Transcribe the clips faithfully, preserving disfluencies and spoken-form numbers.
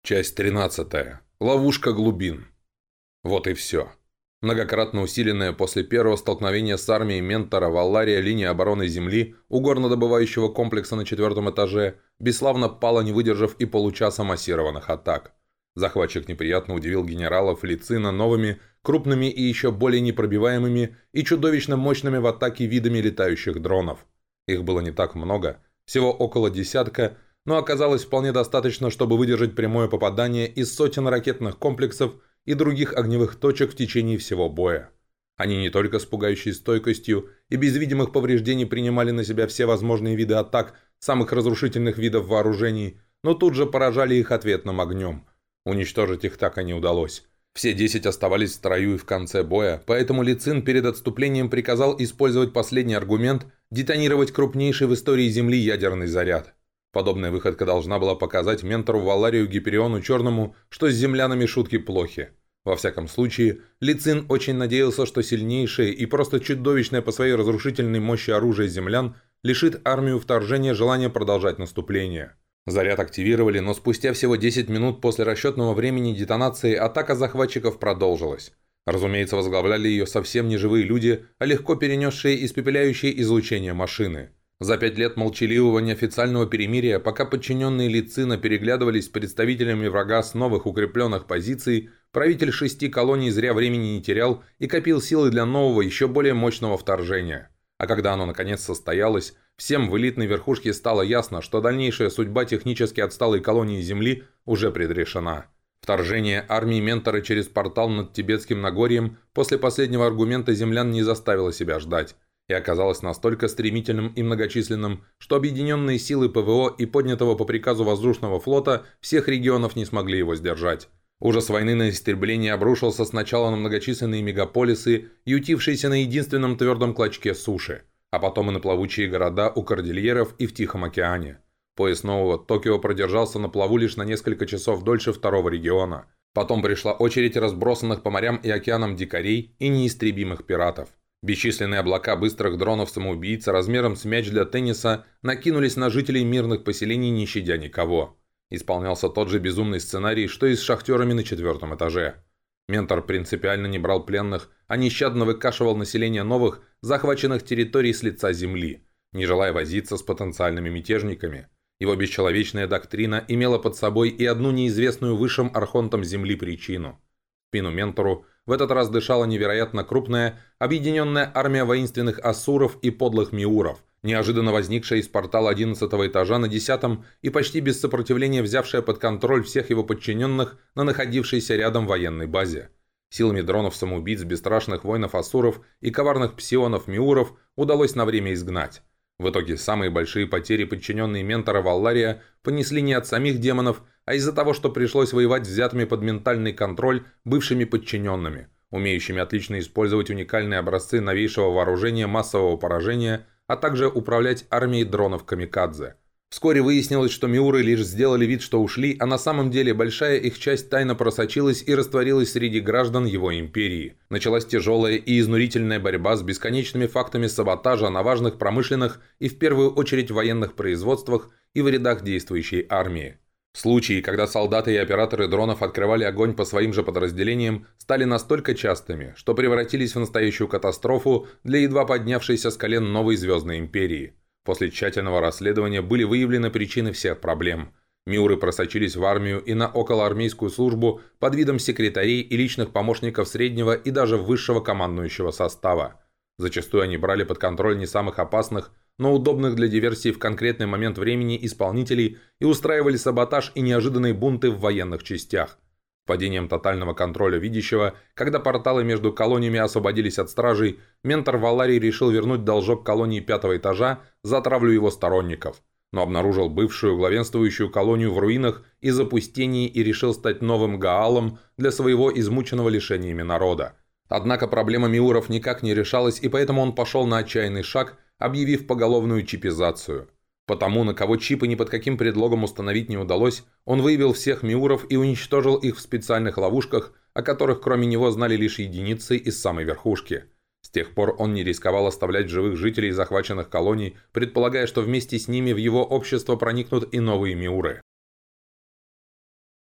Часть тринадцатая. Ловушка глубин. Вот и все. Многократно усиленная после первого столкновения с армией Ментора Валлария линия обороны Земли у горнодобывающего комплекса на четвертом этаже бесславно пала, не выдержав и получаса массированных атак. Захватчик неприятно удивил генералов Лицина новыми, крупными и еще более непробиваемыми и чудовищно мощными в атаке видами летающих дронов. Их было не так много, всего около десятка, но оказалось вполне достаточно, чтобы выдержать прямое попадание из сотен ракетных комплексов и других огневых точек в течение всего боя. Они не только с пугающей стойкостью и без видимых повреждений принимали на себя все возможные виды атак самых разрушительных видов вооружений, но тут же поражали их ответным огнем. Уничтожить их так и не удалось. Все десять оставались в строю и в конце боя, поэтому Лицин перед отступлением приказал использовать последний аргумент – детонировать крупнейший в истории Земли ядерный заряд. Подобная выходка должна была показать ментору Валарию Гипериону Черному, что с землянами шутки плохи. Во всяком случае, Лицин очень надеялся, что сильнейшее и просто чудовищное по своей разрушительной мощи оружие землян лишит армию вторжения желания продолжать наступление. Заряд активировали, но спустя всего десять минут после расчетного времени детонации атака захватчиков продолжилась. Разумеется, возглавляли ее совсем не живые люди, а легко перенесшие испепеляющее излучение машины. За пять лет молчаливого неофициального перемирия, пока подчиненные Лицина переглядывались с представителями врага с новых укрепленных позиций, правитель шести колоний зря времени не терял и копил силы для нового, еще более мощного вторжения. А когда оно наконец состоялось, всем в элитной верхушке стало ясно, что дальнейшая судьба технически отсталой колонии Земли уже предрешена. Вторжение армии Ментора через портал над Тибетским Нагорьем после последнего аргумента землян не заставило себя ждать и оказалось настолько стремительным и многочисленным, что объединенные силы ПВО и поднятого по приказу воздушного флота всех регионов не смогли его сдержать. Ужас войны на истребление обрушился сначала на многочисленные мегаполисы, ютившиеся на единственном твердом клочке суши, а потом и на плавучие города у кордильеров и в Тихом океане. Пояс Нового Токио продержался на плаву лишь на несколько часов дольше второго региона. Потом пришла очередь разбросанных по морям и океанам дикарей и неистребимых пиратов. Бесчисленные облака быстрых дронов-самоубийц размером с мяч для тенниса накинулись на жителей мирных поселений, не щадя никого. Исполнялся тот же безумный сценарий, что и с шахтерами на четвертом этаже. Ментор принципиально не брал пленных, а нещадно выкашивал население новых, захваченных территорий с лица земли, не желая возиться с потенциальными мятежниками. Его бесчеловечная доктрина имела под собой и одну неизвестную высшим архонтам земли причину. В спину ментору в этот раз дышала невероятно крупная, объединенная армия воинственных ассуров и подлых миуров, неожиданно возникшая из портала одиннадцатого этажа на десятом и почти без сопротивления взявшая под контроль всех его подчиненных на находившейся рядом военной базе. Силами дронов-самоубийц бесстрашных воинов-ассуров и коварных псионов-миуров удалось на время изгнать. В итоге самые большие потери подчиненные Ментора Валлария понесли не от самих демонов, а из-за того, что пришлось воевать взятыми под ментальный контроль бывшими подчиненными, умеющими отлично использовать уникальные образцы новейшего вооружения массового поражения, а также управлять армией дронов-камикадзе. Вскоре выяснилось, что миуры лишь сделали вид, что ушли, а на самом деле большая их часть тайно просочилась и растворилась среди граждан его империи. Началась тяжелая и изнурительная борьба с бесконечными фактами саботажа на важных промышленных и в первую очередь военных производствах и в рядах действующей армии. Случаи, когда солдаты и операторы дронов открывали огонь по своим же подразделениям, стали настолько частыми, что превратились в настоящую катастрофу для едва поднявшейся с колен новой звездной империи. После тщательного расследования были выявлены причины всех проблем. Миуры просочились в армию и на околоармейскую службу под видом секретарей и личных помощников среднего и даже высшего командующего состава. Зачастую они брали под контроль не самых опасных, но удобных для диверсии в конкретный момент времени исполнителей и устраивали саботаж и неожиданные бунты в военных частях. Падением тотального контроля видящего, когда порталы между колониями освободились от стражей, ментор Валарий решил вернуть должок колонии пятого этажа за травлю его сторонников, но обнаружил бывшую главенствующую колонию в руинах и запустении и решил стать новым Гаалом для своего измученного лишениями народа. Однако проблема миуров никак не решалась, и поэтому он пошел на отчаянный шаг, объявив поголовную чипизацию. Потому, на кого чипы ни под каким предлогом установить не удалось, он выявил всех миуров и уничтожил их в специальных ловушках, о которых кроме него знали лишь единицы из самой верхушки. С тех пор он не рисковал оставлять живых жителей захваченных колоний, предполагая, что вместе с ними в его общество проникнут и новые миуры.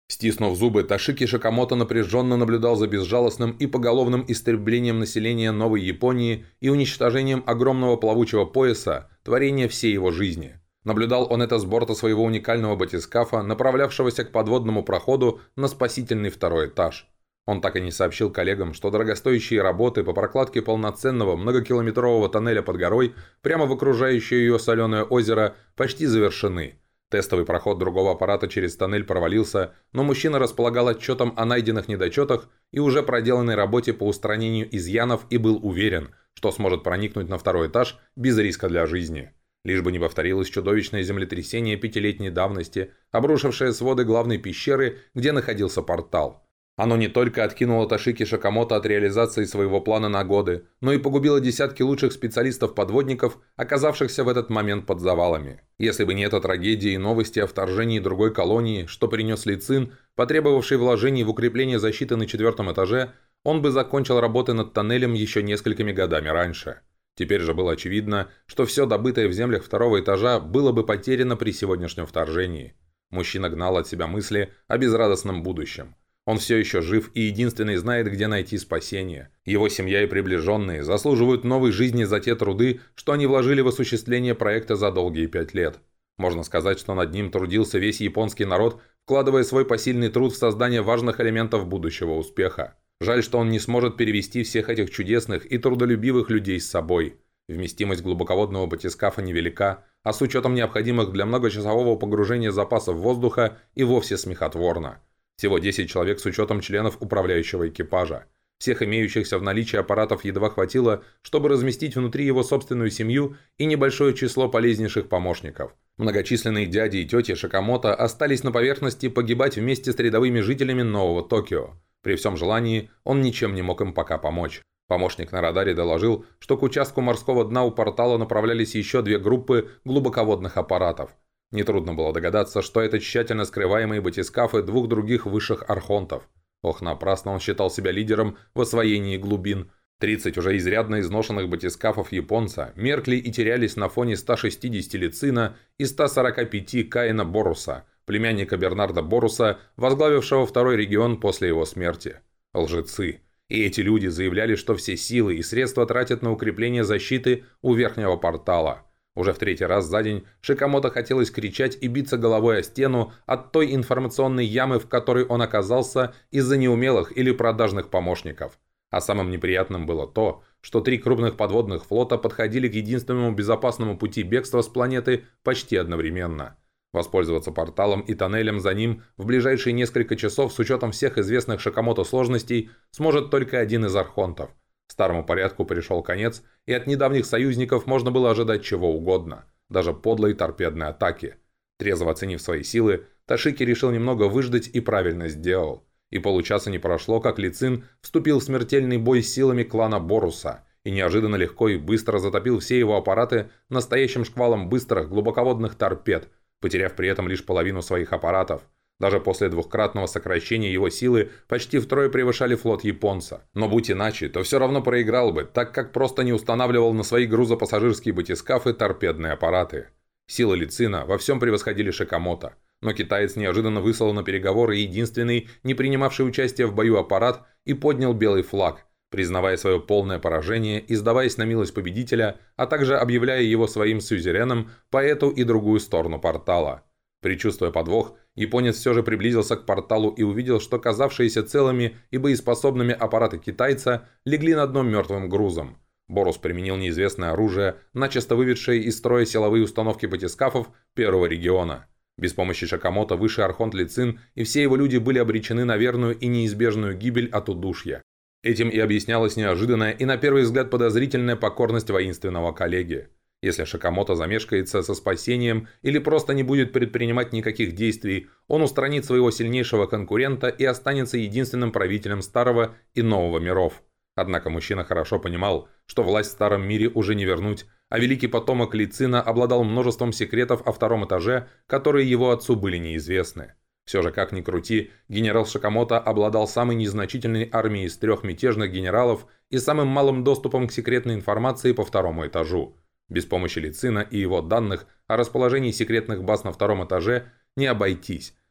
Стиснув зубы, Тошики Шикамото напряженно наблюдал за безжалостным и поголовным истреблением населения Новой Японии и уничтожением огромного плавучего пояса, творения всей его жизни. Наблюдал он это с борта своего уникального батискафа, направлявшегося к подводному проходу на спасительный второй этаж. Он так и не сообщил коллегам, что дорогостоящие работы по прокладке полноценного многокилометрового тоннеля под горой прямо в окружающее ее соленое озеро почти завершены. Тестовый проход другого аппарата через тоннель провалился, но мужчина располагал отчетом о найденных недочетах и уже проделанной работе по устранению изъянов и был уверен, что сможет проникнуть на второй этаж без риска для жизни. Лишь бы не повторилось чудовищное землетрясение пятилетней давности, обрушившее своды главной пещеры, где находился портал. Оно не только откинуло Тошики Шикамото от реализации своего плана на годы, но и погубило десятки лучших специалистов-подводников, оказавшихся в этот момент под завалами. Если бы не эта трагедия и новости о вторжении другой колонии, что принес Ли Цин, потребовавший вложений в укрепление защиты на четвертом этаже, он бы закончил работы над тоннелем еще несколькими годами раньше. Теперь же было очевидно, что все добытое в землях второго этажа было бы потеряно при сегодняшнем вторжении. Мужчина гнал от себя мысли о безрадостном будущем. Он все еще жив и единственный знает, где найти спасение. Его семья и приближенные заслуживают новой жизни за те труды, что они вложили в осуществление проекта за долгие пять лет. Можно сказать, что над ним трудился весь японский народ, вкладывая свой посильный труд в создание важных элементов будущего успеха. Жаль, что он не сможет перевести всех этих чудесных и трудолюбивых людей с собой. Вместимость глубоководного батискафа невелика, а с учетом необходимых для многочасового погружения запасов воздуха и вовсе смехотворно. Всего десять человек с учетом членов управляющего экипажа. Всех имеющихся в наличии аппаратов едва хватило, чтобы разместить внутри его собственную семью и небольшое число полезнейших помощников. Многочисленные дяди и тети Шикамото остались на поверхности погибать вместе с рядовыми жителями Нового Токио. При всем желании он ничем не мог им пока помочь. Помощник на радаре доложил, что к участку морского дна у портала направлялись еще две группы глубоководных аппаратов. Нетрудно было догадаться, что это тщательно скрываемые батискафы двух других высших архонтов. Ох, напрасно он считал себя лидером в освоении глубин. тридцать уже изрядно изношенных батискафов японца меркли и терялись на фоне ста шестидесяти Ли Цина и ста сорока пяти Каина Боруса, племянника Бернарда Боруса, возглавившего второй регион после его смерти. Лжецы. И эти люди заявляли, что все силы и средства тратят на укрепление защиты у верхнего портала. Уже в третий раз за день Шикамото хотелось кричать и биться головой о стену от той информационной ямы, в которой он оказался из-за неумелых или продажных помощников. А самым неприятным было то, что три крупных подводных флота подходили к единственному безопасному пути бегства с планеты почти одновременно. Воспользоваться порталом и тоннелем за ним в ближайшие несколько часов с учетом всех известных Шикамото сложностей сможет только один из архонтов. Старому порядку пришел конец, и от недавних союзников можно было ожидать чего угодно, даже подлой торпедной атаки. Трезво оценив свои силы, Тошики решил немного выждать и правильно сделал. И получаса не прошло, как Ли Цин вступил в смертельный бой с силами клана Боруса и неожиданно легко и быстро затопил все его аппараты настоящим шквалом быстрых глубоководных торпед, потеряв при этом лишь половину своих аппаратов. Даже после двухкратного сокращения его силы почти втрое превышали флот японца. Но будь иначе, то все равно проиграл бы, так как просто не устанавливал на свои грузопассажирские батискафы торпедные аппараты. Силы Ли Цина во всем превосходили Шикамото. Но китаец неожиданно выслал на переговоры единственный, не принимавший участие в бою аппарат, и поднял белый флаг, признавая свое полное поражение и сдаваясь на милость победителя, а также объявляя его своим сюзереном по эту и другую сторону портала. Предчувствуя подвох, японец все же приблизился к порталу и увидел, что казавшиеся целыми и боеспособными аппараты китайца легли на дно мертвым грузом. Борус применил неизвестное оружие, начисто выведшее из строя силовые установки батискафов первого региона. Без помощи Шикамото высший архонт Ли Цин и все его люди были обречены на верную и неизбежную гибель от удушья. Этим и объяснялась неожиданная и на первый взгляд подозрительная покорность воинственного коллеги. Если Шикамото замешкается со спасением или просто не будет предпринимать никаких действий, он устранит своего сильнейшего конкурента и останется единственным правителем старого и нового миров. Однако мужчина хорошо понимал, что власть в старом мире уже не вернуть, а великий потомок Ли Цина обладал множеством секретов о втором этаже, которые его отцу были неизвестны. Все же, как ни крути, генерал Шикамото обладал самой незначительной армией из трех мятежных генералов и самым малым доступом к секретной информации по второму этажу. Без помощи Ли Цина и его данных о расположении секретных баз на втором этаже не обойтись,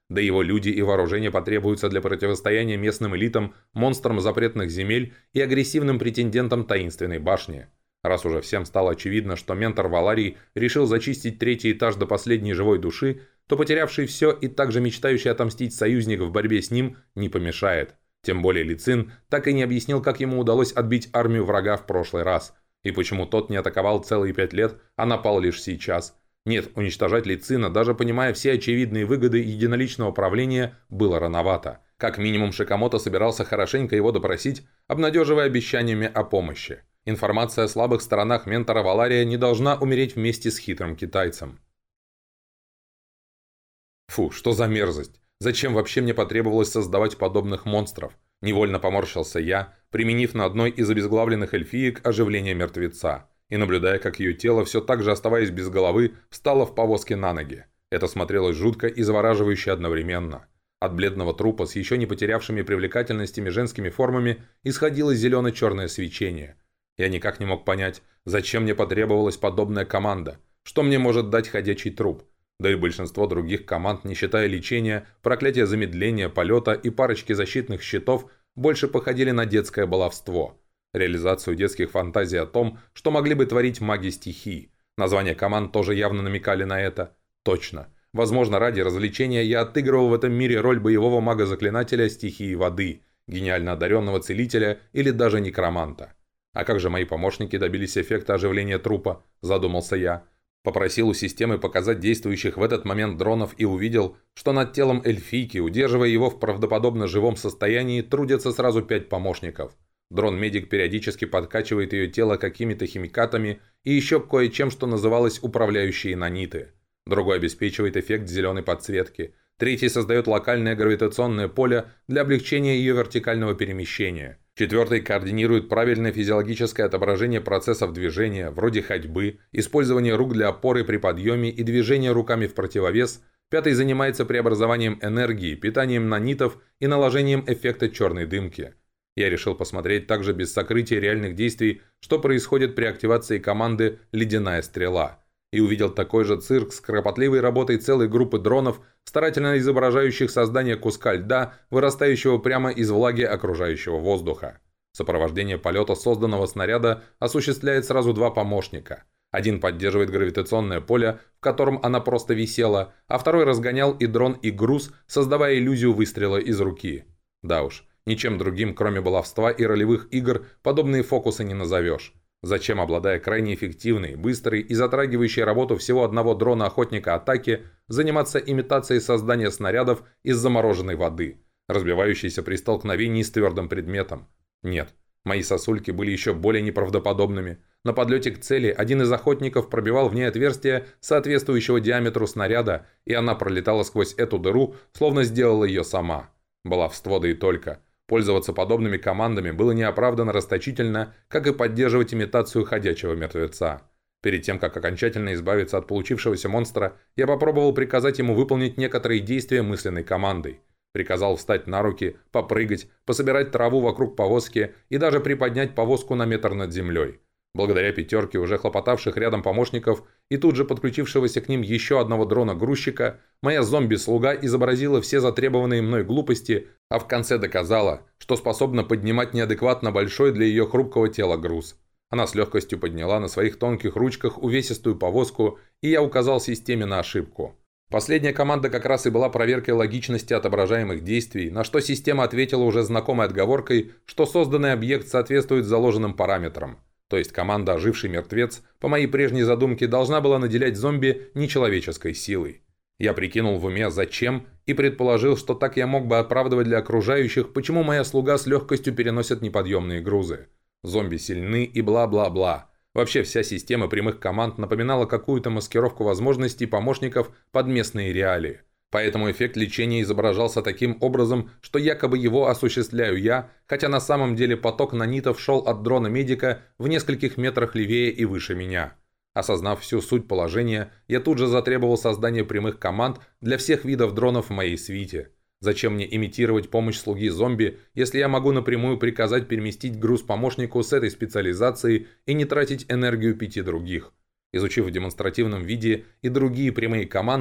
Да его люди и вооружение потребуются для противостояния местным элитам, монстрам запретных земель и агрессивным претендентам таинственной башни. Раз уже всем стало очевидно, что ментор Валарий решил зачистить третий этаж до последней живой души, то потерявший все и также мечтающий отомстить союзник в борьбе с ним не помешает. Тем более Ли Цин так и не объяснил, как ему удалось отбить армию врага в прошлый раз, и почему тот не атаковал целые пять лет, а напал лишь сейчас. Нет, уничтожать Ли Цина, даже понимая все очевидные выгоды единоличного правления, было рановато. Как минимум Шикамото собирался хорошенько его допросить, обнадеживая обещаниями о помощи. Информация о слабых сторонах ментора Валария не должна умереть вместе с хитрым китайцем. Фу, что за мерзость! Зачем вообще мне потребовалось создавать подобных монстров? Невольно поморщился я, применив на одной из обезглавленных эльфиек оживление мертвеца, и наблюдая, как ее тело, все так же оставаясь без головы, встало в повозке на ноги. Это смотрелось жутко и завораживающе одновременно. От бледного трупа с еще не потерявшими привлекательностями женскими формами исходило зелено-черное свечение. Я никак не мог понять, зачем мне потребовалась подобная команда, что мне может дать ходячий труп. Да и большинство других команд, не считая лечения, проклятия замедления, полета и парочки защитных щитов, больше походили на детское баловство. Реализацию детских фантазий о том, что могли бы творить маги стихий. Названия команд тоже явно намекали на это. Точно. Возможно, ради развлечения я отыгрывал в этом мире роль боевого мага-заклинателя стихии воды, гениально одаренного целителя или даже некроманта. А как же мои помощники добились эффекта оживления трупа, задумался я. Попросил у системы показать действующих в этот момент дронов и увидел, что над телом эльфийки, удерживая его в правдоподобно живом состоянии, трудятся сразу пять помощников. Дрон-медик периодически подкачивает ее тело какими-то химикатами и еще кое-чем, что называлось управляющие наниты. Другой обеспечивает эффект зеленой подсветки. Третий создает локальное гравитационное поле для облегчения ее вертикального перемещения. Четвертый координирует правильное физиологическое отображение процессов движения, вроде ходьбы, использование рук для опоры при подъеме и движения руками в противовес. Пятый занимается преобразованием энергии, питанием нанитов и наложением эффекта черной дымки. Я решил посмотреть также без сокрытия реальных действий, что происходит при активации команды «Ледяная стрела». И увидел такой же цирк с кропотливой работой целой группы дронов, старательно изображающих создание куска льда, вырастающего прямо из влаги окружающего воздуха. Сопровождение полета созданного снаряда осуществляет сразу два помощника. Один поддерживает гравитационное поле, в котором она просто висела, а второй разгонял и дрон, и груз, создавая иллюзию выстрела из руки. Да уж, ничем другим, кроме баловства и ролевых игр, подобные фокусы не назовешь. Зачем, обладая крайне эффективной, быстрой и затрагивающей работу всего одного дрона-охотника атаки, заниматься имитацией создания снарядов из замороженной воды, разбивающейся при столкновении с твердым предметом? Нет, мои сосульки были еще более неправдоподобными. На подлете к цели один из охотников пробивал в ней отверстие соответствующего диаметру снаряда, и она пролетала сквозь эту дыру, словно сделала ее сама. Баловство, да и только. Пользоваться подобными командами было неоправданно расточительно, как и поддерживать имитацию ходячего мертвеца. Перед тем, как окончательно избавиться от получившегося монстра, я попробовал приказать ему выполнить некоторые действия мысленной командой. Приказал встать на руки, попрыгать, пособирать траву вокруг повозки и даже приподнять повозку на метр над землей. Благодаря пятерке уже хлопотавших рядом помощников и тут же подключившегося к ним еще одного дрона-грузчика, моя зомби-слуга изобразила все затребованные мной глупости, а в конце доказала, что способна поднимать неадекватно большой для ее хрупкого тела груз. Она с легкостью подняла на своих тонких ручках увесистую повозку, и я указал системе на ошибку. Последняя команда как раз и была проверкой логичности отображаемых действий, на что система ответила уже знакомой отговоркой, что созданный объект соответствует заложенным параметрам. То есть команда «Оживший мертвец» по моей прежней задумке должна была наделять зомби нечеловеческой силой. Я прикинул в уме зачем и предположил, что так я мог бы оправдывать для окружающих, почему моя слуга с легкостью переносит неподъемные грузы. Зомби сильны и бла-бла-бла. Вообще вся система прямых команд напоминала какую-то маскировку возможностей помощников под местные реалии. Поэтому эффект лечения изображался таким образом, что якобы его осуществляю я, хотя на самом деле поток нанитов шел от дрона-медика в нескольких метрах левее и выше меня. Осознав всю суть положения, я тут же затребовал создание прямых команд для всех видов дронов в моей свите. Зачем мне имитировать помощь слуги зомби, если я могу напрямую приказать переместить груз помощнику с этой специализацией и не тратить энергию пяти других? Изучив в демонстративном виде и другие прямые команды,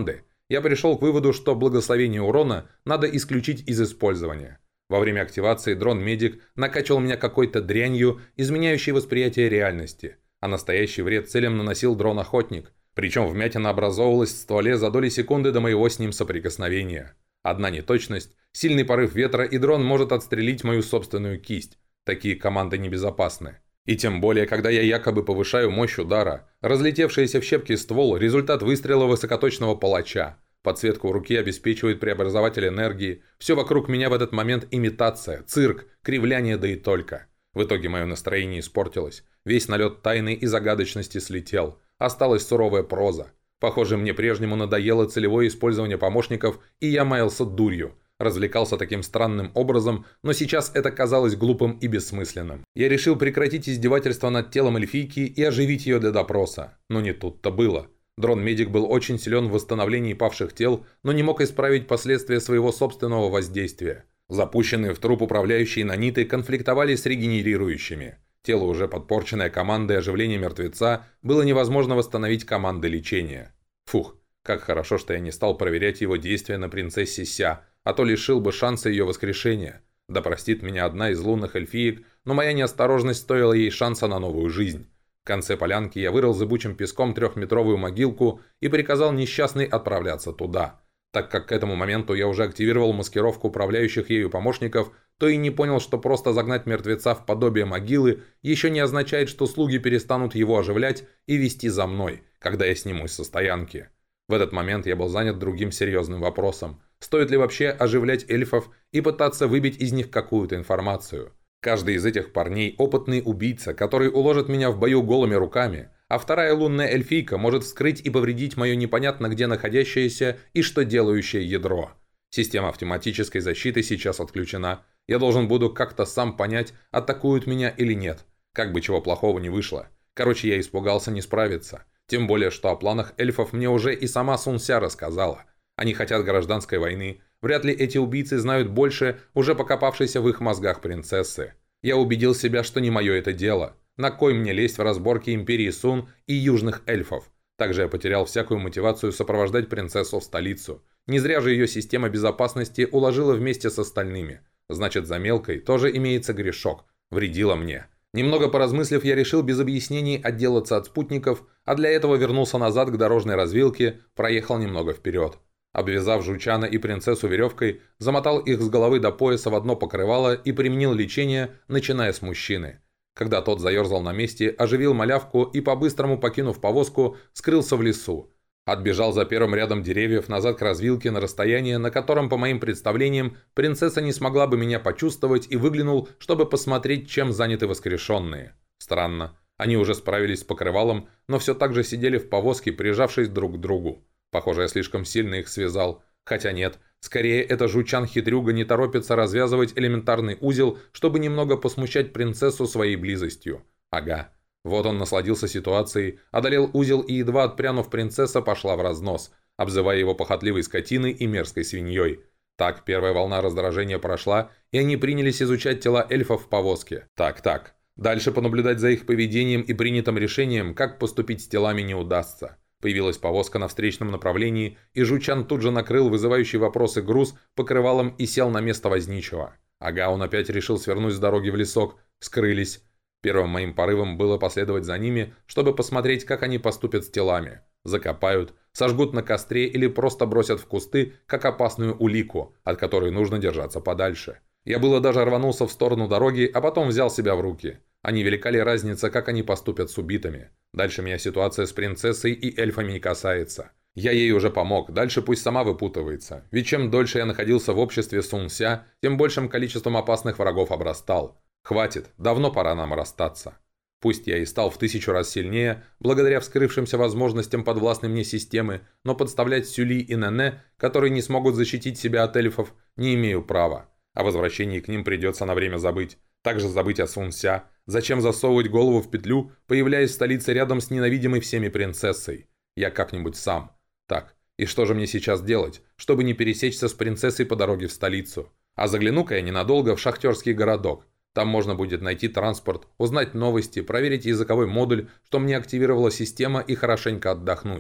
я пришел к выводу, что благословение урона надо исключить из использования. Во время активации дрон-медик накачивал меня какой-то дрянью, изменяющей восприятие реальности, а настоящий вред целям наносил дрон-охотник, причем вмятина образовывалась в стволе за доли секунды до моего с ним соприкосновения. Одна неточность, сильный порыв ветра, и дрон может отстрелить мою собственную кисть. Такие команды небезопасны. И тем более, когда я якобы повышаю мощь удара. Разлетевшийся в щепки ствол – результат выстрела высокоточного палача. Подсветку руки обеспечивает преобразователь энергии. Все вокруг меня в этот момент имитация, цирк, кривляние, да и только. В итоге мое настроение испортилось. Весь налет тайны и загадочности слетел. Осталась суровая проза. Похоже, мне прежнему надоело целевое использование помощников, и я маялся дурью. Развлекался таким странным образом, но сейчас это казалось глупым и бессмысленным. Я решил прекратить издевательство над телом эльфийки и оживить ее для допроса. Но не тут-то было. Дрон-медик был очень силен в восстановлении павших тел, но не мог исправить последствия своего собственного воздействия. Запущенные в труп управляющие наниты конфликтовали с регенерирующими. Тело, уже подпорченное командой оживления мертвеца, было невозможно восстановить командой лечения. Фух, как хорошо, что я не стал проверять его действия на принцессе Ся, а то лишил бы шанса ее воскрешения. Да простит меня одна из лунных эльфиек, но моя неосторожность стоила ей шанса на новую жизнь. В конце полянки я вырыл зыбучим песком трехметровую могилку и приказал несчастной отправляться туда. Так как к этому моменту я уже активировал маскировку управляющих ею помощников, то и не понял, что просто загнать мертвеца в подобие могилы еще не означает, что слуги перестанут его оживлять и вести за мной, когда я снимусь со стоянки. В этот момент я был занят другим серьезным вопросом. Стоит ли вообще оживлять эльфов и пытаться выбить из них какую-то информацию? Каждый из этих парней – опытный убийца, который уложит меня в бою голыми руками, а вторая лунная эльфийка может вскрыть и повредить мое непонятно где находящееся и что делающее ядро. Система автоматической защиты сейчас отключена. Я должен буду как-то сам понять, атакуют меня или нет. Как бы чего плохого не вышло. Короче, я испугался не справиться. Тем более, что о планах эльфов мне уже и сама Сун Ся рассказала. Они хотят гражданской войны. Вряд ли эти убийцы знают больше уже покопавшейся в их мозгах принцессы. Я убедил себя, что не мое это дело. На кой мне лезть в разборки империи Сун и южных эльфов? Также я потерял всякую мотивацию сопровождать принцессу в столицу. Не зря же ее система безопасности уложила вместе с остальными. Значит, за мелкой тоже имеется грешок. Вредила мне. Немного поразмыслив, я решил без объяснений отделаться от спутников, а для этого вернулся назад к дорожной развилке, проехал немного вперед. Обвязав жучана и принцессу веревкой, замотал их с головы до пояса в одно покрывало и применил лечение, начиная с мужчины. Когда тот заерзал на месте, оживил малявку и, по-быстрому покинув повозку, скрылся в лесу. Отбежал за первым рядом деревьев назад к развилке на расстояние, на котором, по моим представлениям, принцесса не смогла бы меня почувствовать, и выглянул, чтобы посмотреть, чем заняты воскрешенные. Странно. Они уже справились с покрывалом, но все так же сидели в повозке, прижавшись друг к другу. Похоже, я слишком сильно их связал. Хотя нет, скорее это жучан-хитрюга не торопится развязывать элементарный узел, чтобы немного посмущать принцессу своей близостью. Ага. Вот он насладился ситуацией, одолел узел, и едва отпрянув, принцесса пошла в разнос, обзывая его похотливой скотиной и мерзкой свиньей. Так, первая волна раздражения прошла, и они принялись изучать тела эльфов в повозке. Так-так. Дальше понаблюдать за их поведением и принятым решением, как поступить с телами, не удастся. Появилась повозка на встречном направлении, и жучан тут же накрыл вызывающий вопросы груз покрывалом и сел на место возничего. Ага, он опять решил свернуть с дороги в лесок. Скрылись. Первым моим порывом было последовать за ними, чтобы посмотреть, как они поступят с телами. Закопают, сожгут на костре или просто бросят в кусты, как опасную улику, от которой нужно держаться подальше. Я было даже рванулся в сторону дороги, а потом взял себя в руки. А невелика ли разница, как они поступят с убитыми? Дальше меня ситуация с принцессой и эльфами не касается. Я ей уже помог, дальше пусть сама выпутывается. Ведь чем дольше я находился в обществе Сун Ся, тем большим количеством опасных врагов обрастал. Хватит, давно пора нам расстаться. Пусть я и стал в тысячу раз сильнее, благодаря вскрывшимся возможностям подвластной мне системы, но подставлять Сюли и Нене, которые не смогут защитить себя от эльфов, не имею права. О возвращении к ним придется на время забыть. Также забыть о Сун Ся. Зачем засовывать голову в петлю, появляясь в столице рядом с ненавидимой всеми принцессой? Я как-нибудь сам. Так, и что же мне сейчас делать, чтобы не пересечься с принцессой по дороге в столицу? А загляну-ка я ненадолго в шахтерский городок. Там можно будет найти транспорт, узнать новости, проверить языковой модуль, что мне активировала система, и хорошенько отдохнуть.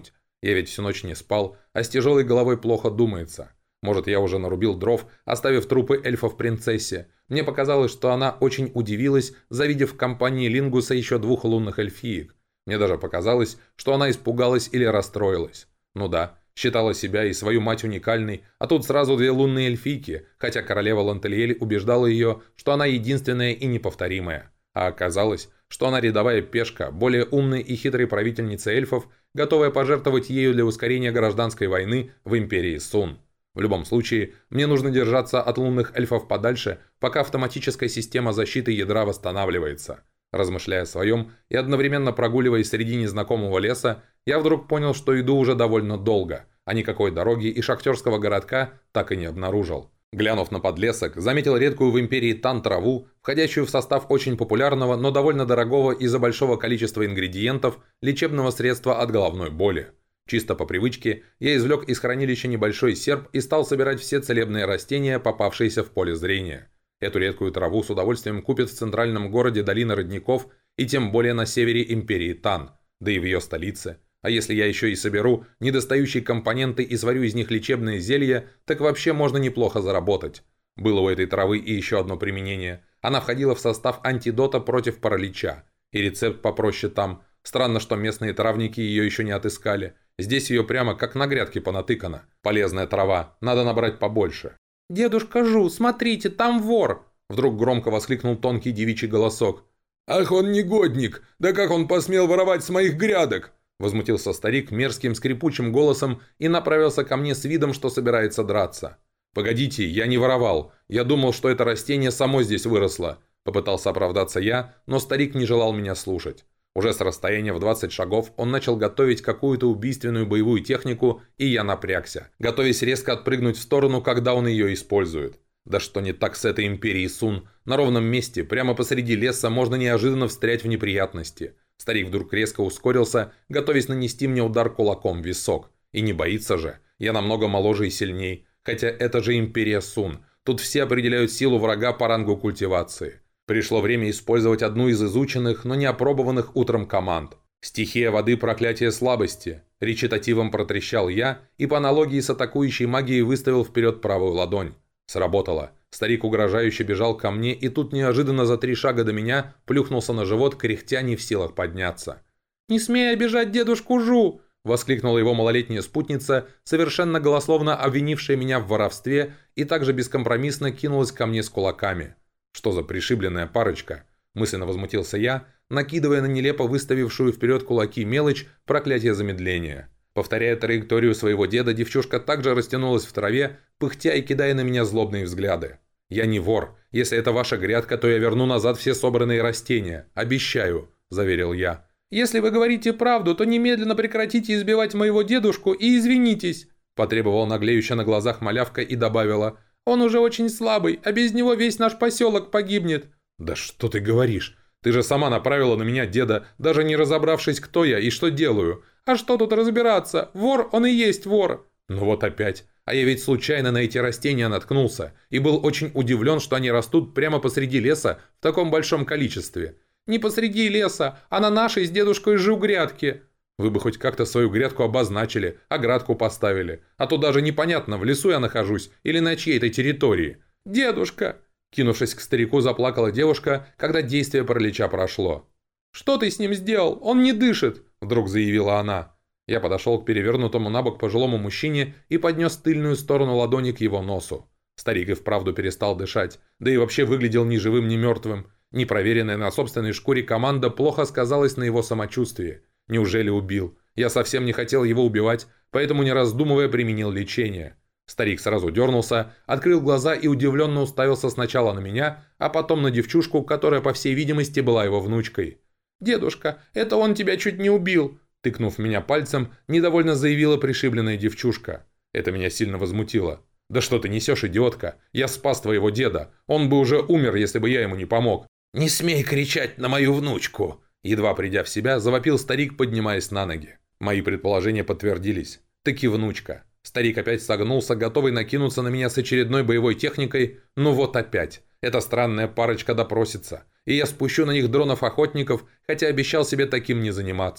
Я ведь всю ночь не спал, а с тяжелой головой плохо думается. Может, я уже нарубил дров, оставив трупы эльфов принцессе. Мне показалось, что она очень удивилась, завидев в компании Лингуса еще двух лунных эльфиек. Мне даже показалось, что она испугалась или расстроилась. Ну да, считала себя и свою мать уникальной, а тут сразу две лунные эльфийки, хотя королева Лантельель убеждала ее, что она единственная и неповторимая. А оказалось, что она рядовая пешка, более умной и хитрой правительницы эльфов, готовая пожертвовать ею для ускорения гражданской войны в империи Сун. В любом случае, мне нужно держаться от лунных эльфов подальше, пока автоматическая система защиты ядра восстанавливается. Размышляя о своем и одновременно прогуливаясь среди незнакомого леса, я вдруг понял, что иду уже довольно долго, а никакой дороги и шахтерского городка так и не обнаружил. Глянув на подлесок, заметил редкую в империи Тан траву, входящую в состав очень популярного, но довольно дорогого из-за большого количества ингредиентов лечебного средства от головной боли. Чисто по привычке, я извлек из хранилища небольшой серп и стал собирать все целебные растения, попавшиеся в поле зрения. Эту редкую траву с удовольствием купят в центральном городе Долины Родников и тем более на севере империи Тан, да и в ее столице. А если я еще и соберу недостающие компоненты и сварю из них лечебные зелья, так вообще можно неплохо заработать. Было у этой травы и еще одно применение. Она входила в состав антидота против паралича. И рецепт попроще там. Странно, что местные травники ее еще не отыскали. Здесь ее прямо как на грядке понатыкано. Полезная трава, надо набрать побольше. «Дедушка Жу, смотрите, там вор!» Вдруг громко воскликнул тонкий девичий голосок. «Ах, он негодник! Да как он посмел воровать с моих грядок!» Возмутился старик мерзким скрипучим голосом и направился ко мне с видом, что собирается драться. «Погодите, я не воровал. Я думал, что это растение само здесь выросло». Попытался оправдаться я, но старик не желал меня слушать. Уже с расстояния в двадцать шагов он начал готовить какую-то убийственную боевую технику, и я напрягся, готовясь резко отпрыгнуть в сторону, когда он ее использует. Да что не так с этой империей Сун? На ровном месте, прямо посреди леса, можно неожиданно встрять в неприятности. Старик вдруг резко ускорился, готовясь нанести мне удар кулаком в висок. И не боится же. Я намного моложе и сильней. Хотя это же империя Сун. Тут все определяют силу врага по рангу культивации. Пришло время использовать одну из изученных, но не опробованных утром команд. «Стихия воды – проклятие слабости», – речитативом протрещал я и по аналогии с атакующей магией выставил вперед правую ладонь. Сработало. Старик угрожающе бежал ко мне, и тут неожиданно за три шага до меня плюхнулся на живот, кряхтя не в силах подняться. «Не смей обижать дедушку Жу!» – воскликнула его малолетняя спутница, совершенно голословно обвинившая меня в воровстве, и также бескомпромиссно кинулась ко мне с кулаками. «Что за пришибленная парочка?» – мысленно возмутился я, накидывая на нелепо выставившую вперед кулаки мелочь проклятие замедления. Повторяя траекторию своего деда, девчушка также растянулась в траве, пыхтя и кидая на меня злобные взгляды. «Я не вор. Если это ваша грядка, то я верну назад все собранные растения. Обещаю», – заверил я. «Если вы говорите правду, то немедленно прекратите избивать моего дедушку и извинитесь», – потребовала наглеющая на глазах малявка и добавила. «Он уже очень слабый, а без него весь наш поселок погибнет». «Да что ты говоришь? Ты же сама направила на меня деда, даже не разобравшись, кто я и что делаю. А что тут разбираться? Вор, он и есть вор». «Ну вот опять. А я ведь случайно на эти растения наткнулся и был очень удивлен, что они растут прямо посреди леса в таком большом количестве». «Не посреди леса, а на нашей с дедушкой Жу грядке». «Вы бы хоть как-то свою грядку обозначили, оградку поставили. А то даже непонятно, в лесу я нахожусь или на чьей-то территории». «Дедушка!» Кинувшись к старику, заплакала девушка, когда действие паралича прошло. «Что ты с ним сделал? Он не дышит!» Вдруг заявила она. Я подошел к перевернутому на бок пожилому мужчине и поднес тыльную сторону ладони к его носу. Старик и вправду перестал дышать, да и вообще выглядел ни живым, ни мертвым. Непроверенная на собственной шкуре команда плохо сказалась на его самочувствии. Неужели убил? Я совсем не хотел его убивать, поэтому, не раздумывая, применил лечение. Старик сразу дернулся, открыл глаза и удивленно уставился сначала на меня, а потом на девчушку, которая, по всей видимости, была его внучкой. «Дедушка, это он тебя чуть не убил!» Тыкнув меня пальцем, недовольно заявила пришибленная девчушка. Это меня сильно возмутило. «Да что ты несешь, идиотка? Я спас твоего деда. Он бы уже умер, если бы я ему не помог». «Не смей кричать на мою внучку!» Едва придя в себя, завопил старик, поднимаясь на ноги. Мои предположения подтвердились. Таки внучка. Старик опять согнулся, готовый накинуться на меня с очередной боевой техникой. Ну вот опять. Эта странная парочка допросится. И я спущу на них дронов-охотников, хотя обещал себе таким не заниматься.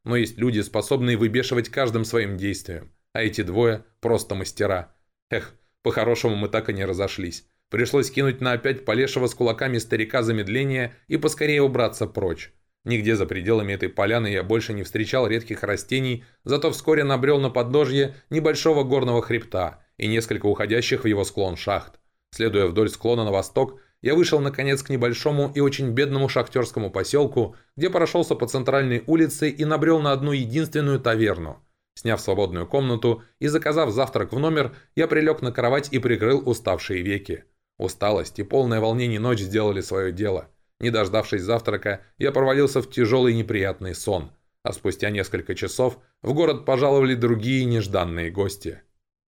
но есть люди, способные выбешивать каждым своим действием. А эти двое – просто мастера. Эх, по-хорошему мы так и не разошлись. Пришлось кинуть на опять полезшего с кулаками старика замедление и поскорее убраться прочь. Нигде за пределами этой поляны я больше не встречал редких растений, зато вскоре набрел на подножье небольшого горного хребта и несколько уходящих в его склон шахт. Следуя вдоль склона на восток, я вышел наконец к небольшому и очень бедному шахтерскому поселку, где прошелся по центральной улице и набрел на одну единственную таверну. Сняв свободную комнату и заказав завтрак в номер, я прилег на кровать и прикрыл уставшие веки. Усталость и полное волнение ночь сделали свое дело. Не дождавшись завтрака, я провалился в тяжелый неприятный сон, а спустя несколько часов в город пожаловали другие нежданные гости.